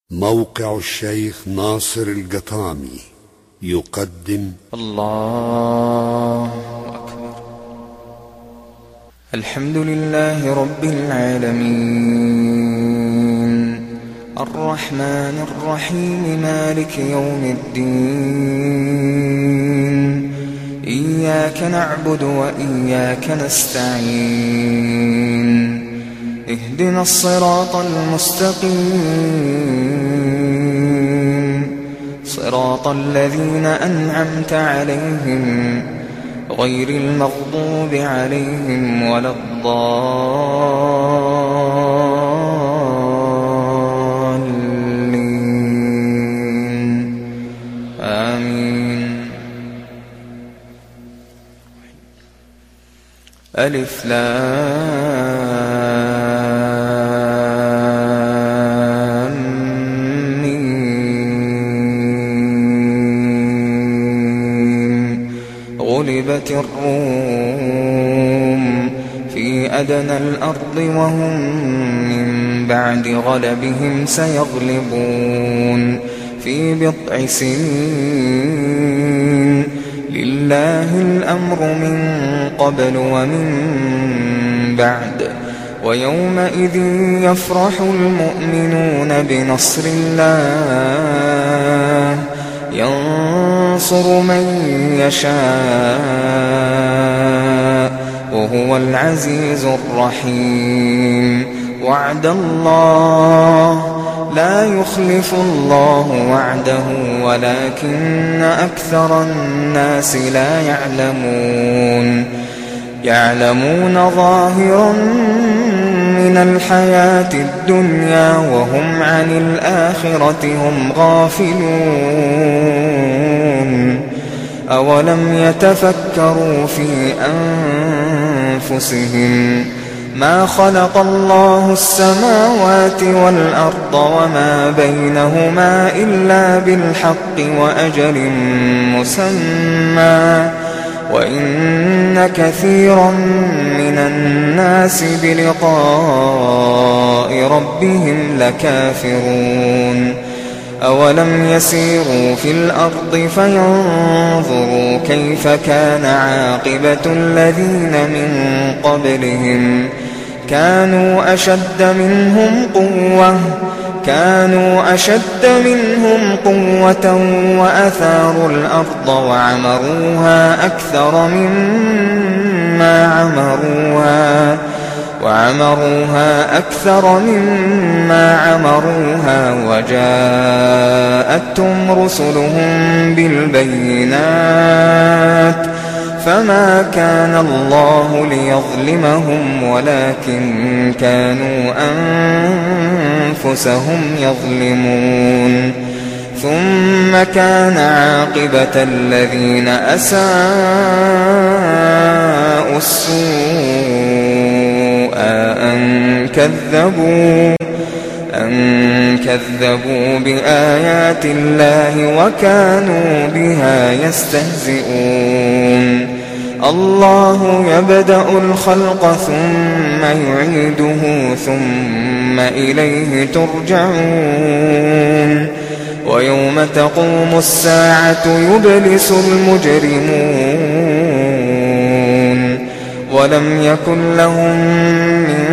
موقع الشيخ ناصر القطامي يقدم الله أكبر. الحمد لله رب العالمين الرحمن الرحيم مالك يوم الدين إياك نعبد وإياك نستعين اهدنا الصراط المستقيم صراط الذين أنعمت عليهم غير المغضوب عليهم ولا الضالين آمين. ألف لام ميم. غلبت الروم في أدنى الأرض وهم من بعد غلبهم سيغلبون في بضع سنين لله الأمر من قبل ومن بعد ويومئذ يفرح المؤمنون بنصر الله ينصر من يشاء وهو العزيز الرحيم. وعد الله لا يخلف الله وعده ولكن أكثر الناس لا يعلمون ظاهرا من الحياة الدنيا وهم عن الآخرة هم غافلون. أولم يتفكروا في أنفسهم ما خلق الله السماوات والأرض وما بينهما إلا بالحق وأجل مسمى وإن كثيرا من الناس بلقاء ربهم لكافرون. أولم يسيروا في الأرض فينظروا كيف كان عاقبة الذين من قبلهم كانوا أشد منهم قوة وأثاروا الأرض وعمروها أكثر مما عمروها وجاءتهم رسلهم بالبينات فما كان الله ليظلمهم ولكن كانوا أنفسهم يظلمون. ثم كان عاقبة الذين أساءوا السوء أن كذبوا بآيات الله وكانوا بها يستهزئون. الله يبدأ الخلق ثم يعيده ثم إليه ترجعون. ويوم تقوم الساعة يبلس المجرمون ولم يكن لهم من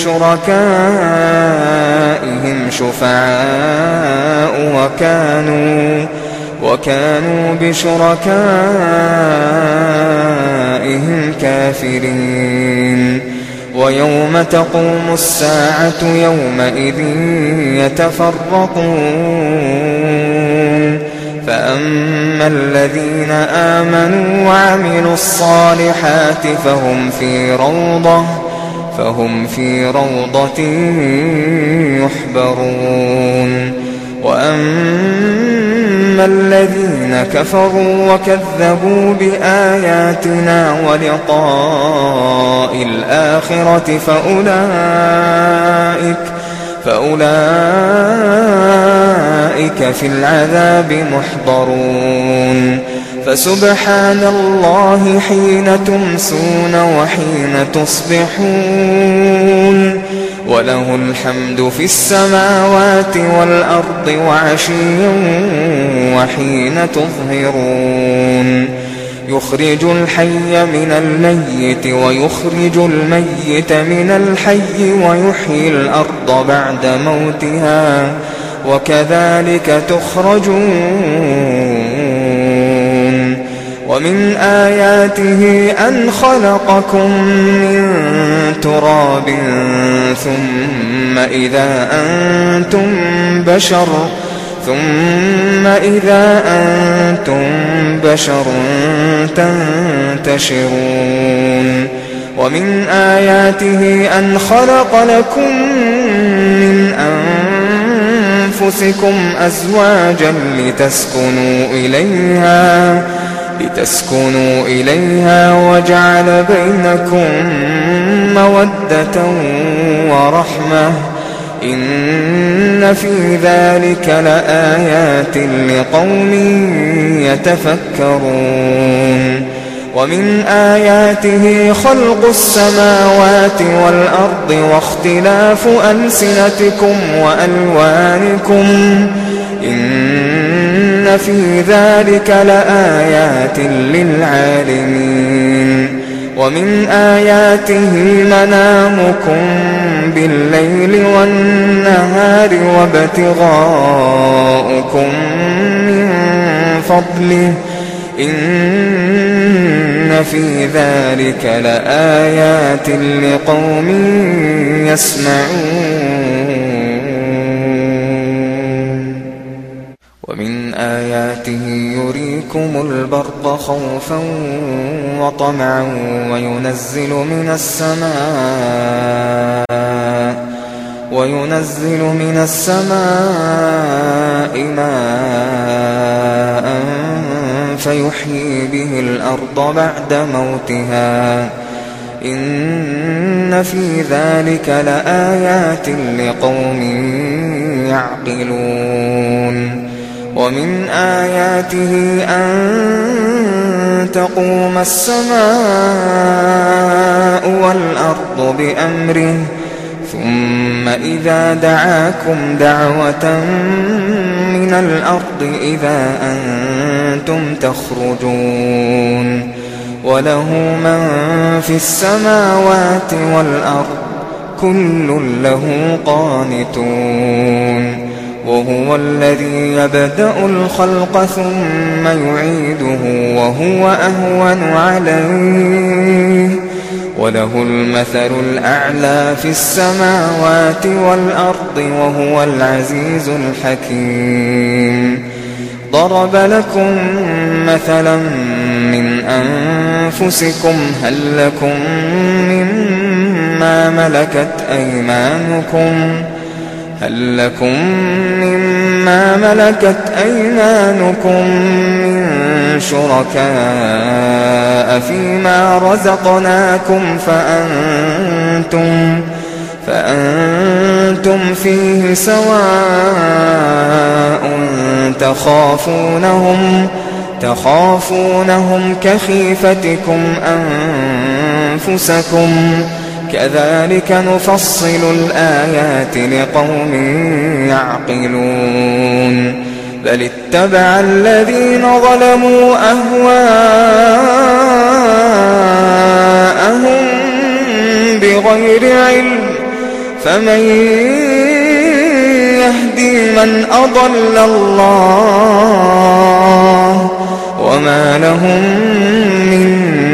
شركائهم شفعاء وكانوا بشركائهم كافرين. ويوم تقوم الساعة يومئذ يتفرقون فأما الذين آمنوا وعملوا الصالحات فهم في روضة يحبرون. وأما الذين كفروا وكذبوا بآياتنا ولقاء الآخرة فأولئك في العذاب محضرون. فسبحان الله حين تمسون وحين تصبحون وله الحمد في السماوات والأرض وعشيا وحين تظهرون يخرج الحي من الميت ويخرج الميت من الحي ويحيي الأرض بعد موتها وكذلك تخرجون ومن آياته أن خلقكم من تراب ثم إذا أنتم بشر تنتشرون ومن آياته أن خلق لكم من أنفسكم أزواجا لتسكنوا إليها وجعل بينكم مودة ورحمة إن في ذلك لآيات لقوم يتفكرون ومن آياته خلق السماوات والأرض واختلاف ألسنتكم وألوانكم إن في ذلك لآيات للعالمين ومن آياته منامكم بالليل والنهار وابتغاؤكم من فضله إن في ذلك لآيات لقوم يسمعون ومن آياته يريكم البرق خوفا وطمعا وينزل من السماء ماء فيحيي به الأرض بعد موتها إن في ذلك لآيات لقوم يعقلون ومن آياته أن تقوم السماء والأرض بأمره ثم إذا دعاكم دعوة من الأرض إذا أنتم تخرجون وله من في السماوات والأرض كل له قانتون وهو الذي يبدأ الخلق ثم يعيده وهو أهون عليه وله المثل الأعلى في السماوات والأرض وهو العزيز الحكيم ضرب لكم مثلا من أنفسكم هل لكم مما ملكت أيمانكم من شركاء فيما رزقناكم فأنتم فيه سواء تخافونهم كخيفتكم أنفسكم كذلك نفصل الآيات لقوم يعقلون بل اتبع الذين ظلموا أهواءهم بغير علم فمن يهدي من أضل الله وما لهم من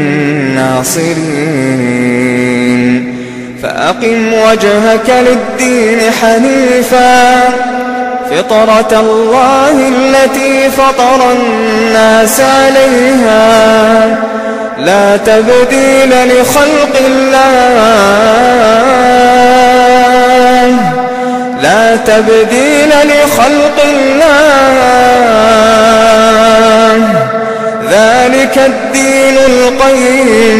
ناصرين فأقم وجهك للدين حنيفا فطرة الله التي فطر الناس عليها لا تبديل لخلق الله ذلك الدين القيم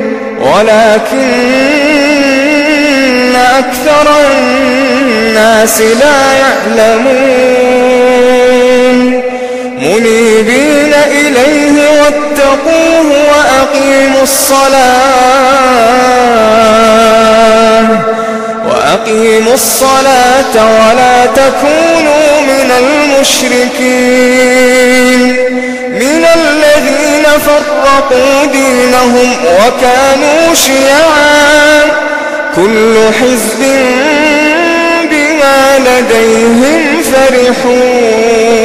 ولكن أكثر الناس لا يعلمون منيبين إليه واتقوه أقيموا الصلاة ولا تكونوا من المشركين من الذين فرقوا دينهم وكانوا شيعا كل حزب بما لديهم فرحون